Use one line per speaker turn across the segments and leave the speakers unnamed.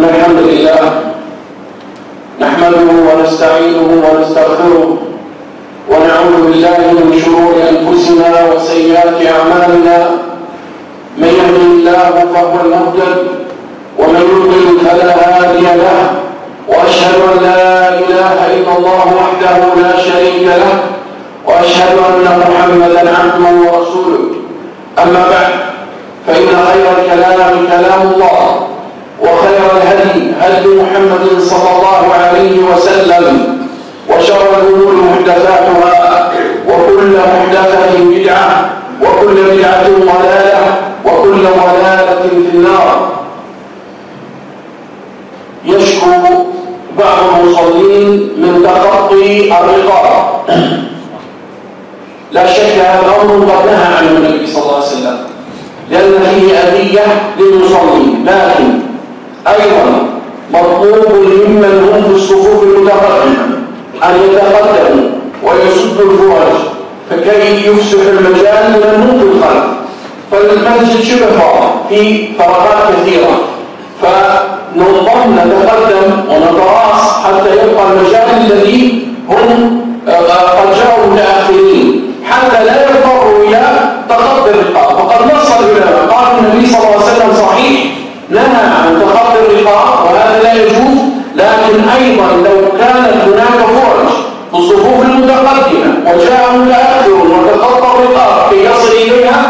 إن الحمد لله نحمده ونستعينه ونستغفره ونعوذ بالله من شرور أنفسنا وسيئات أعمالنا. من يهده الله فهو المهتد ومن يضلل فلا هادي له، وأشهد أن لا إله إلا الله وحده لا شريك له، وأشهد أن محمدا عبده ورسوله. أما بعد، فإن خير الكلام كلام الله، وخير الهدي هدي محمد صلى الله عليه وسلم، وشر الأمور محدثاتها، وكل محدثة بدعة، وكل بدعة ضلالة، وكل ضلالة في النار. يشكو بعض المصلين من تخطي الرقاب. لا شك هذا الأمر قد نهى عنه النبي صلى الله عليه وسلم، لأن فيه أذية للمصلين، لكن أيضا مطلوب ممن هم في الصفوف المتقدمة أن يتقدموا ويسدوا الفرج، فكي يفسح المجال لمن هم في الخلف. فالمسجد شبه فاضي في فراغات كثيرة، فنضطر نتقدم ونتراص حتى يبقى المجال الذي هم قد جاءوا متأخرين، حتى لا يضطروا إلى تخطي الرقاب. وقد نص العلماء قال النبي صلى الله عليه وسلم صحيح نهى عن تخطي الرقاب وهذا لا يجوز، لكن أيضا لو كانت هناك فرج في الصفوف المتقدمة وجاء متأخر وتخطى الرقاب كي يصل إليها،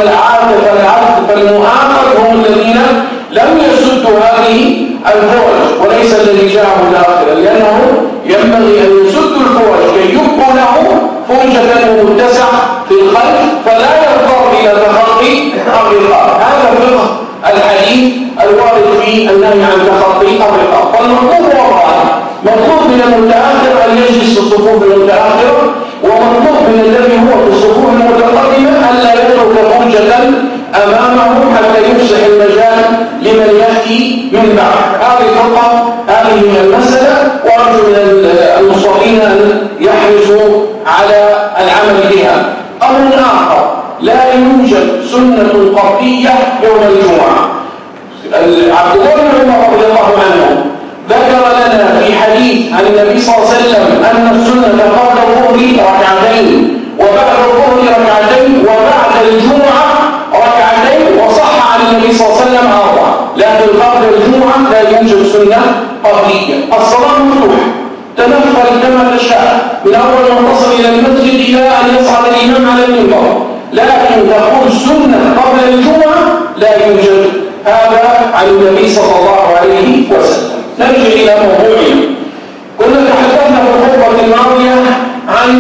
فالمؤاخذ هم الذين لم يسدوا هذه الفرج وليس الذي جاء متأخرا، لأنه ينبغي أن يسدوا الفرج كي يبقوا له فرجة متسعة في الخلف فلا يضطر إلى تخطي الرقاب. هذا فقه الحديث الوارد في النهي عن تخطي الرقاب. فالمطلوب وضعه مطلوب من المتأخر أن يجلس في الصفوف المتأخرة، ومطلوب من الذي هو في الصفوف المتقدمة ألا يترك فرجة أمامه حتى يفسح المجال لمن يأتي من بعد. هذه فقط هذه المسألة، وأرجو من المصلين أن يحرصوا على العمل بها. أمر آخر، لا يوجد سنة قطعية يوم الجمعة. عبد الله بن عمر رضي الله عنه ذكر لنا في حديث عن النبي صلى الله عليه وسلم أن السنة قبل الظهر ركعتين، وبعد الظهر ركعتين، وبعد الجمعة ركعتين، وصح عن النبي صلى الله عليه وسلم 4. لكن قبل الجمعة لا يوجد سنة قبلية. الصلاة مفتوحة، تنفل كما تشاء من أول ما تصل إلى المسجد إلى أن يصعد الإمام على المنبر، لكن تقول سنة قبل الجمعة لا يوجد. هذا عن النبي صلى الله عليه وسلم. نرجع إلى موضوعنا. كنا تحدثنا في الخطبة الماضية عن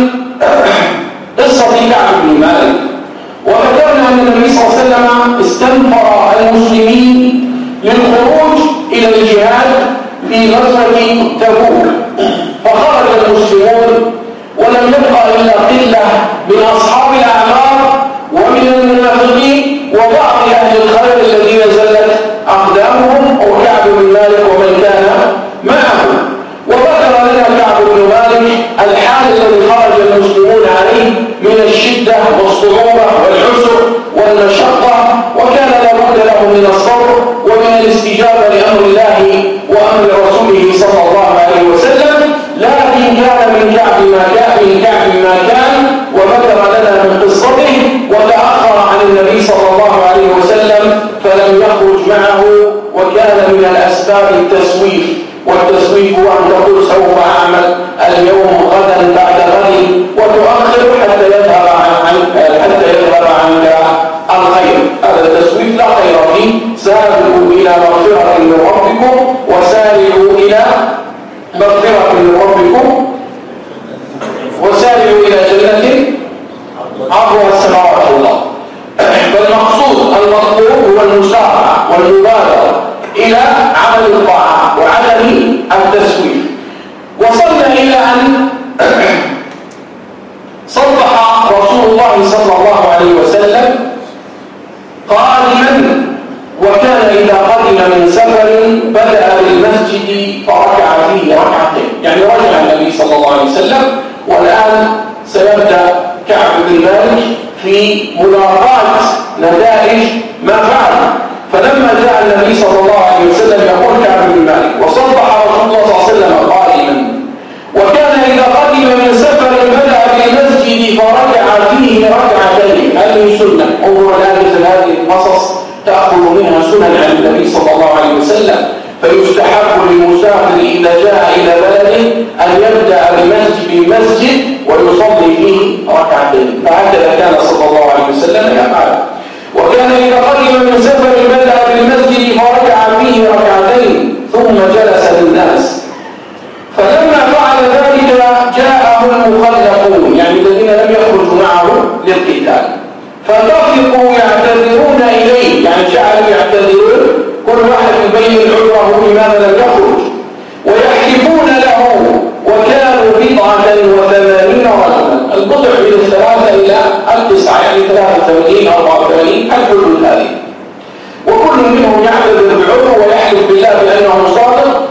قصة كعب بن مالك، وذكرنا أن النبي صلى الله عليه وسلم استنفر المسلمين للخروج إلى الجهاد في غزوة تبوك، فخرج المسلمون ولم يبقى إلا قلة من أصحاب الأعمار ومن المنافقين وبعض أهل الخير الذين زلت أقدامهم، وكعب بن مالك ومن كان معه. وذكر لنا كعب بن مالك الحال الذي خرج المسلمون عليه من الشدة والصعوبة والعسر والمشقة، وكان لابد له من الصبر ومن الاستجابة لأمر الله وأمر رسوله صلى الله عليه وسلم. لكن كان من كعب ما كان، وذكر لنا من قصته، وتأخر عن النبي صلى الله عليه وسلم فلم يخرج معه، وكان من الأسباب التسويف. والتسويف هو أن تقول سوف أعمل اليوم غدا بعد غد، وتؤخر حتى يظهر عنك الخير. هذا التسويف لا خير فيه. سارعوا إلى مغفرة من ربكم، وسارعوا إلى مغفرة من ربكم، وسارعوا إلى جنة عرضها السماوات والأرض. فالمقصود المطلوب هو المسارعة والمبادرة إلى عمل الطاعة وعدم التسويف. وصلنا إلى أن صبح رسول الله صلى الله عليه وسلم قادما، وكان إذا قدم من سفر بدأ بالمسجد فركع فيه ركعتين، يعني رجع النبي صلى الله عليه وسلم. والآن سيبدأ كعب بن مالك في ملاقاة نتائج ما فعل. فلما جاء النبي صلى الله عليه وسلم يقول كعب بن مالك وصبح رسول الله صلى الله عليه وسلم قائما وكان إذا قدم من سفر بدأ بالمسجد فركع فيه ركعتين. هذه سنة. انظر الآن مثل هذه القصص تأخذ منها سنن عن النبي صلى الله عليه وسلم. فيستحب للمسافر إذا جاء إلى بلد أن يبدأ بالمسجد ويصلي فيه ركعتين. فهكذا كان صلى الله عليه وسلم يفعل. وكان إذا قدم من سفر بدأ بالمسجد فركع فيه ركعتين ثم جلس للناس. فلما فعل ذلك جاءه المخلفون، يعني الذين لم يخرجوا معه للقتال، فطفقوا يعتذرون إليه، يعني جعلوا يعتذرون كل واحد يبين عذره لماذا لم يخرج، ويحلفون له، وكانوا 89 رجلا. البضع من 3 إلى 9، يعني 83 84 الكل هذه، وكل منهم يعتذر بعذره ويحلف بالله بأنه صادق،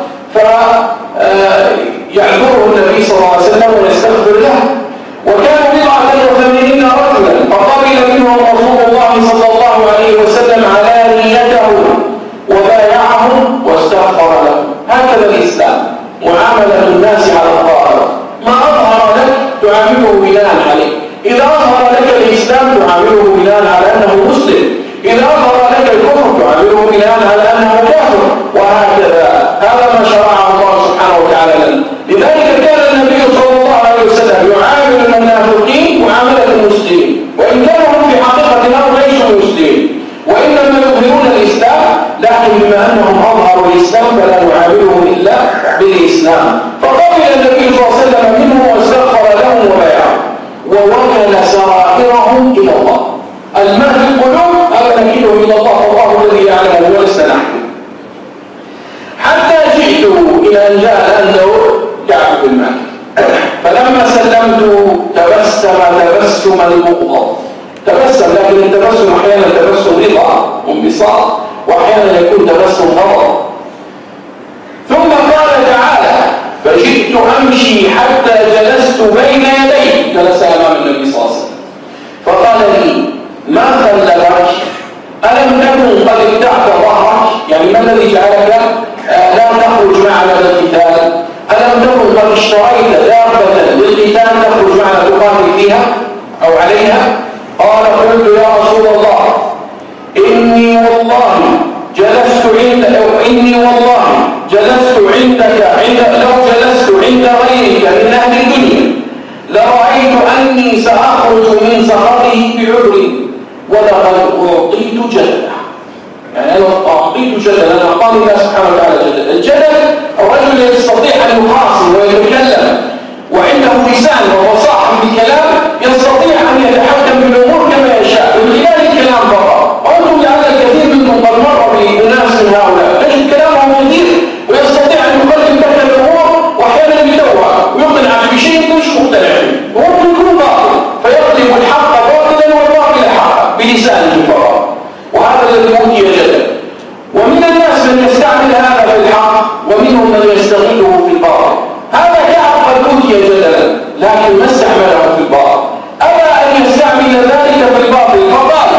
يعذره النبي صلى الله عليه وسلم ويستغفر له. وكانوا 89 رجلا، فقبل منهم رسول الله صلى الله عليه وسلم علانيته وبايعهم واستغفر له. هكذا الإسلام، معاملة الناس على الظاهر، ما أظهر لك تعامله بناء عليه. إذا أظهر لك الإسلام تعامله بناء على أنه مسلم، إذا أظهر لك الكفر تعامله بناء على أنه كافر، وهكذا. هذا ما شرعه الله سبحانه وتعالى لنا. لذلك كان النبي صلى الله عليه وسلم يعامل المنافقين معاملة المسلمين، وإن كانوا في حقيقة الأمر ليسوا مسلمين وإنما يظهرون الإسلام، لكن بما أنهم أظهروا الإسلام فلا نعاملهم إلا بالإسلام. فقبل النبي صلى الله عليه وسلم منهم واستغفر لهم وبايعهم ووكل سرائرهم إلى الله. الماء في القلوب هذا نكيله إلى الله، والله الذي يعلمه ولسنا نحن. حتى جئت إلى أن جاء الأنذر كعب بن مالك، فلما سلمت تبسم تبسم المغضب. تبسم، لكن التبسم أحيانا تبسم رضا وانبساط، وأحيانا يكون تبسم غضب. ثم قال تعالى: فجئت أمشي حتى جلست بين يديه، جلس أمام النبي صلى الله عليه وسلم، فقال لي: ما خلفك؟ ألم تكن قد ابتعت ظهرك؟ يعني ما الذي جعلك لا تخرج معنا للقتال؟ ألم تكن قد اشتريت دابة للقتال تخرج معنا تقاتل فيها أو عليها؟ قال: قلت: يا رسول الله، إني والله جلست عندك لو جلست عند غيرك من أهل الدنيا لرأيت أني سأخرج من سخطه بعذري، ولقد أعطيت جدلا. يعني أنا أعطيت جدلا، أنا أعطاني الله سبحانه وتعالى جدلا. الجدل الرجل يستطيع أن يخاصم ويتكلم وعنده لسان وهو صاحب الكلام، يستطيع أن يتحكم في الأمور كما يشاء من خلال الكلام فقط. وأنتم لعل الكثير منكم قد مر بأناس من هؤلاء تجد كلامهم مثير ويستطيع أن يقدم لك الأمور وأحيانا يدوها ويقنع بشيء مش مقتنع به، وممكن يكون باطل فيقلب الحق باطلا والباطل حقا بلسانه فقط. وهذا الذي أوتي جدلا. ومن الناس من يستعمل هذا في الحق، ومنهم من يستغله في الباطل. هذا كعب قد أوتي جدلا لكن ما استعمله في الباطل، أبى أن يستعمل ذلك في الباطل، فقال: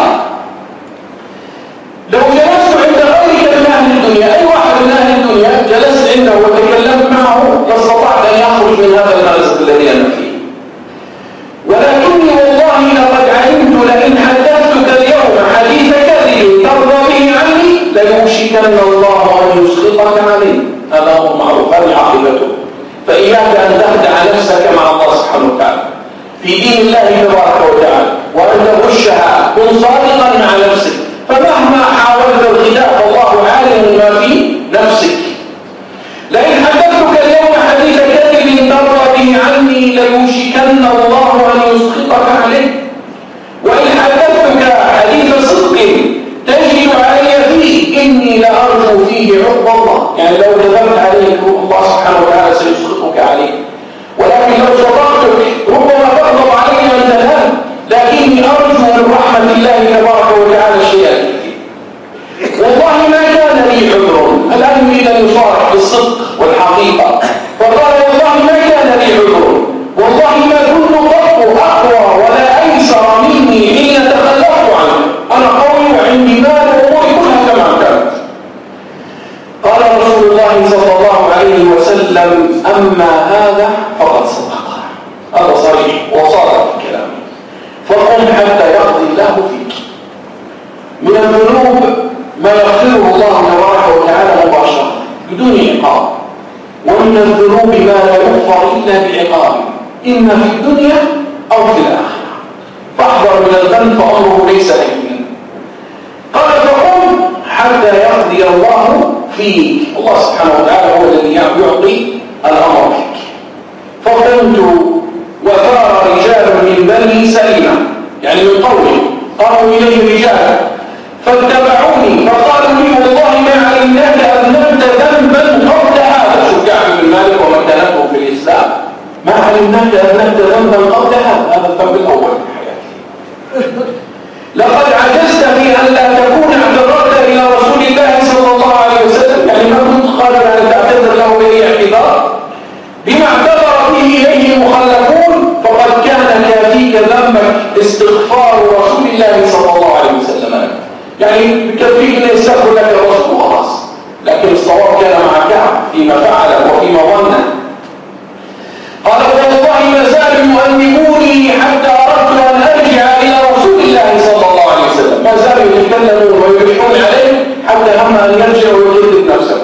لو جلست عند غيرك من أهل الدنيا، أي واحد من أهل الدنيا جلست عنده وتكلمت معه لاستطعت أن يخرج من هذا المأزق الذي أنا فيه، ولكني والله لقد علمت لئن حدثتك اليوم حديث كذب ترضى به عني ليوشكن الله أن يسخطك عليه. هذا هو معروف، هذه عاقبته. فإياك أن تخدع نفسك مع الله سبحانه وتعالى في دين الله تبارك وتعالى، وأن تغشها. كن صادقا مع نفسك، فمهما حاولت الخداع فالله عالم ما في نفسك. لئن حدثتك اليوم حديث كذب ترضى به عني ليوشكن الله أن يسخطك عليه، وإن حدثتك حديث صدق تجد علي فيه إني لأرجو فيه عقب الله. يعني لو كذبت عليه الله سبحانه وتعالى سيسخطك عليه، ولكن لو صدقتك ربما تغضب علي أن تنام، لكني أرجو من رحمة الله تبارك وتعالى شيئا. والله ما كان لي عذر. الآن يريد أن يصارح بالصدق والحقيقة، فقال: والله ما كان لي عذر، والله ما كنت قط أقوى ولا أيسر مني حين تخلفت عنه. أنا قوي وعندي مال وأموري كلها تمام، أما هذا فقد صدق. هذا صريح وصادق في كلامه. فقم حتى يقضي الله فيك. من الذنوب ما يغفره الله تبارك وتعالى مباشرة بدون عقاب، ومن الذنوب ما لا يغفر إلا بعقاب، إما في الدنيا أو في الآخرة. فاحذر من الذنب فأمره ليس هينا. قال فقم حتى يقضي الله فيك. الله سبحانه وتعالى هو الذي يعطي الأمر فيك. فقمت وثار رجال من بني سلمة، يعني من قومه، قاموا إليه رجال فاتبعوني فقالوا لي والله ما علمناك أذنبت ذنبا قبل هذا. شوف كعب بن مالك ومكانته في الإسلام، ما علمناك أذنبت ذنبا قبل هذا الذنب الأول في حياتي. لقد عجزت في أن لا تكون اعتذرت إلى رسول الله صلى الله عليه وسلم، يعني ما كنت قادر أن تعتذر له بأي اعتذار بما اعتذر به إليه المخلفون، فقد كان كافيك ذنبك استغفار رسول الله صلى الله عليه وسلم. يعني بكفيك أن يستغفر لك الرسول وخلاص، لكن الصواب كان مع كعب فيما فعل وفيما ظن. قال والله ما زالوا يؤنبوني حتى أردت أن أرجع إلى رسول الله صلى الله عليه وسلم، ما زالوا يتكلمون ويلحون عليه حتى هم أن يرجع ويكذب نفسه.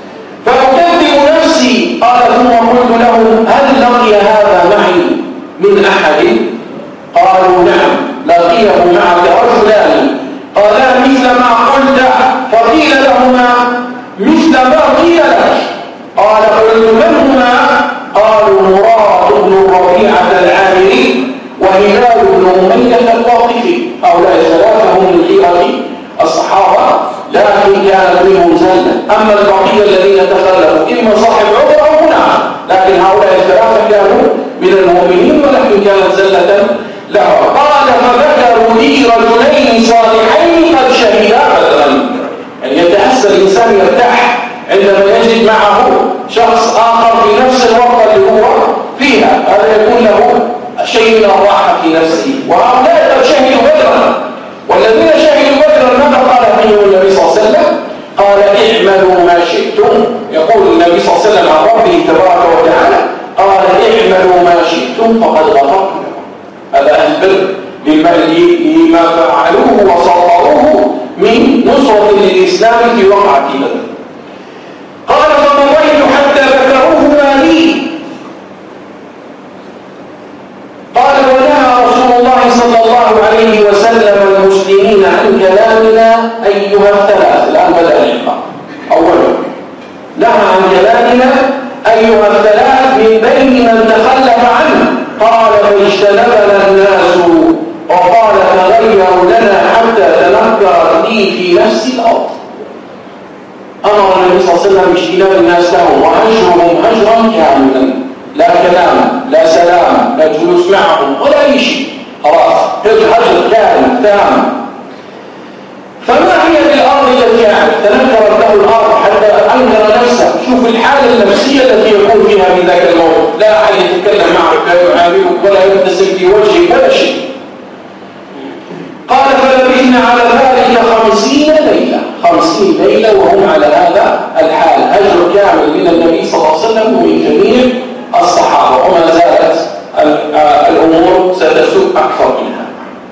فأكذب نفسي. قال ثم قلت لهم هل لقي هذا معي من أحد؟ قالوا نعم لقيه معك رجلان قالا مثل ما قلت، فقيل لهما مثل ما قيل لك. قال قلت من هما؟ قالوا مراد بن ربيعة العامري وهلال بن أمية الواقفي. هؤلاء ثلاثة هم من خيرة الصحابة، لكن كانت منهم زلة. أما البقية الذين تخلفوا إما صاحب عذر أو منع، لكن هؤلاء الثلاثة كانوا من المؤمنين ولكن كانت زلة له. قال فذكروا لي رجلين صالحين قد شهدا بدرا. يعني يتحسن الإنسان يرتاح عندما يجد معه شخص آخر في نفس الوقت اللي هو فيها، هذا يكون له شيء من الراحة في نفسه. وهؤلاء قد شهدوا بدرا، والذين شهدوا بدرا ماذا قال فيهم النبي صلى الله عليه وسلم؟ قال اعملوا ما شئتم. يقول النبي صلى الله عليه وسلم عن ربه تبارك وتعالى قال اعملوا ما شئتم فقد غفرت لكم. هذا البر لما فعلوه وصوروه من نصرة للإسلام في وقعة بدر. قال فمضيت حتى ذكروهما لي. قال ونهى رسول الله صلى الله عليه وسلم المسلمين عن كلامنا أيها الثلاث. الآن بدأ العقاب. أولا نهى عن كلامنا أيها الثلاث من بين من تخلف عنه. قال فاجتنبنا الناس وقال تغيروا لنا حتى تنكرت لي في نفس الأرض. أمر النبي صلى الله عليه وسلم باجتناب الناس لهم وهجرهم هجرا كاملا، لا كلام لا سلام لا جلوس معهم ولا أي شيء، خلاص هجر كامل تام. فما هي بالأرض التي تنكرت له الأرض حتى أنكر نفسه؟ شوف الحالة النفسية التي يكون فيها من ذاك الموت، لا أحد يتكلم معك لا يعاملك ولا يبتسم في وجهك ولا شيء. قال فلبثنا على ذلك 50 ليلة، 50 ليلة وهم على هذا الحال، هجر كامل من النبي صلى الله عليه وسلم ومن جميع الصحابة، وما زالت الأمور ستسوء أكثر منها.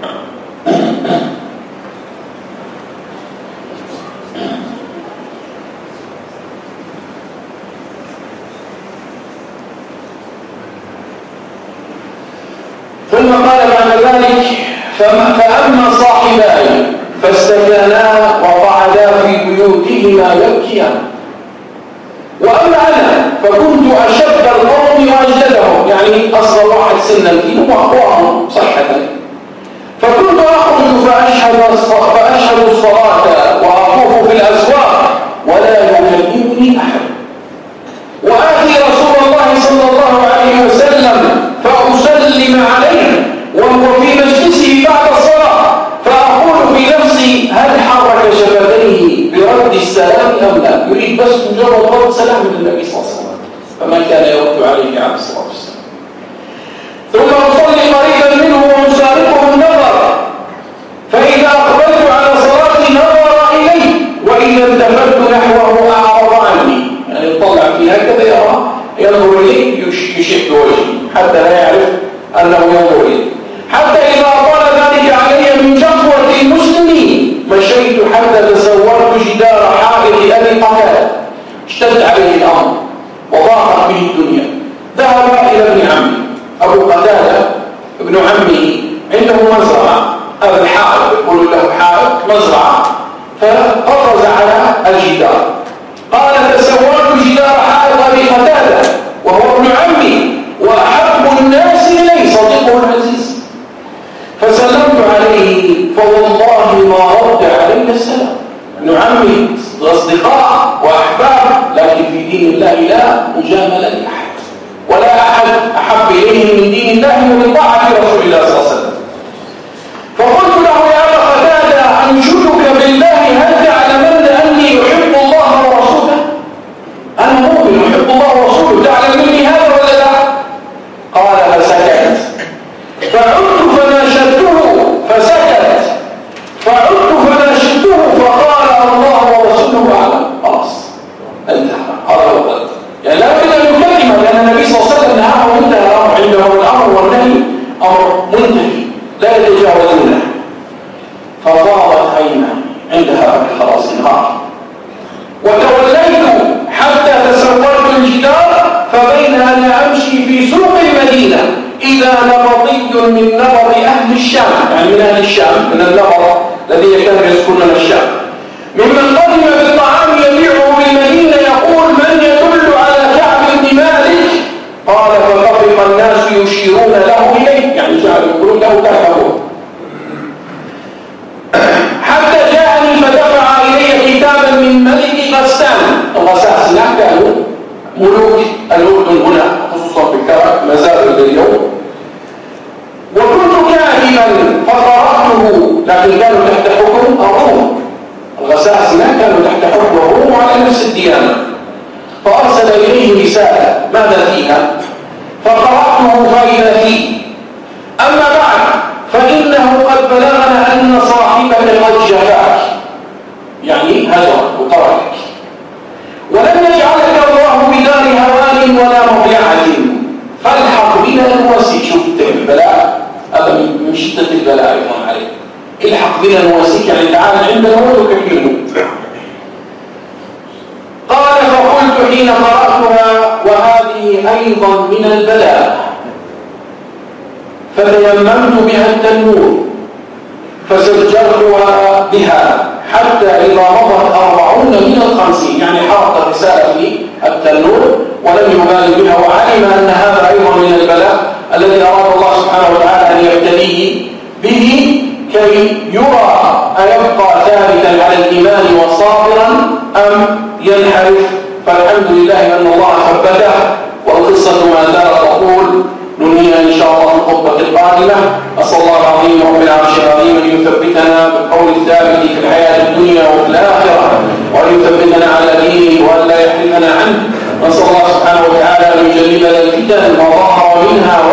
ثم قال بعد ذلك فأما صاحباي فاستكانا وقعدا في بيوتهما يبكيان، وأما أنا فكنت أشد القوم وأجلدهم، يعني أصغر واحد سنا فيهم وأقواهم صحة، فكنت أخرج فأشهد الصلاة وأطوف في الأسواق ولا يكلمني أحد، وآتي رسول الله صلى الله عليه وسلم فأسلم عليه وهو في مجلسه بعد الصلاة، فأقول في نفسي هل حرك شفتيه برد السلام أم لا؟ يريد بس مجرد رد سلام من النبي صلى الله عليه وسلم، فما كان يرد عليه عليه الصلاة والسلام. ثم أصلي قريبا منه وأسارقه النظر، فإذا أقبلت على صلاتي نظر إلي وإذا التفت نحوه أعرض عني، عنده مزرعة، هذا الحائط يقول له حائط مزرعة، فقفز على الجدار. قال تسورت جدار حائط أبي قتادة وهو ابن عمي وأحب الناس إلي صديقه العزيز، فسلمت عليه فوالله ما رد علي السلام. ابن عمي أصدقاء وأحباب، لكن في دين الله لا مجاملة لأحد، ولا أحد أحب إليه من دين الله ومن طاعة رسول الله صلى الله عليه وسلم. فقلت له يا أبا قتادة أنشدك بالله هل تعلمن أني أحب الله ورسوله؟ أنا مؤمن أحب الله ورسوله، تعلم مني هذا ولا لا؟ قال فسكت، فعدت فناشدته فسكت، فعدت فناشدته فقال الله ورسوله أعلم. خلاص انتهى، هذا هو يعني لا بد أن يكلمه، لأن النبي صلى الله عليه وسلم نهاه وانتهى عنده الأمر والنهي أمر منتهي لا يتجاوزونه. ففاضت عيناه عندها خلاص انهار. وتوليت حتى تسورت الجدار، فبين أنا أمشي في سوق المدينة إذا نبطي من نبط أهل الشام، يعني من أهل الشام، من النبط الذي كان يسكنون الشام، ممن قدم بالطعام يبيعه بالمدينة يقول من يدل على كعب بن مالك؟ قال فطفق الناس يشيرون له إليه، يعني جعلوا يقولون له كعبه، حتى جاءني فدفع إلي كتابا من ملك غسان. الغساسنة كانوا ملوك الأردن هنا خصوصا في الكرك ما زالوا اليوم. وكنت كاتبا فقرأته، لكن كانوا تحت حكم الروم، الغساسنة كانوا تحت حكم الروم وعلى نفس الديانة. فأرسل إليه رسالة ماذا فيها؟ فقرأته فإذا فيه أما بعد فإنه قد بلغنا أن صاحبك قد جفاك، يعني هجرك وتركك، ولم يجعلك الله بدار هوان ولا مضيعة، فالحق بنا نواسيك. شوف البلاء هذا من شدة البلاء يكون عليك، الحق بنا نواسيك يعني تعال عندنا وتكفينه. قال فقلت حين قرأتها وهذه أيضا من البلاء، فتيممت بها التنور فزجرتها بها حتى إذا مضت 40 من 50، يعني حرقت الرسالة في التنور ولم يبالي بها، وعلم أن هذا أيضا من البلاء الذي أراد الله سبحانه وتعالى أن يبتليه به كي يرى أيبقى ثابتا على الإيمان وصابرا أم ينحرف. فالحمد لله أن الله ثبته، والقصة ما زالت تقول، ننهيها إن شاء الله في الخطبة القادمة. أسأل الله العظيم رب العرش العظيم أن يثبتنا بالقول الثابت في الحياة الدنيا وفي الآخرة، وأن يثبتنا على دينه وأن لا يحرمنا عنه. نسأل الله سبحانه وتعالى أن يجنبنا الفتن ما ظهر منها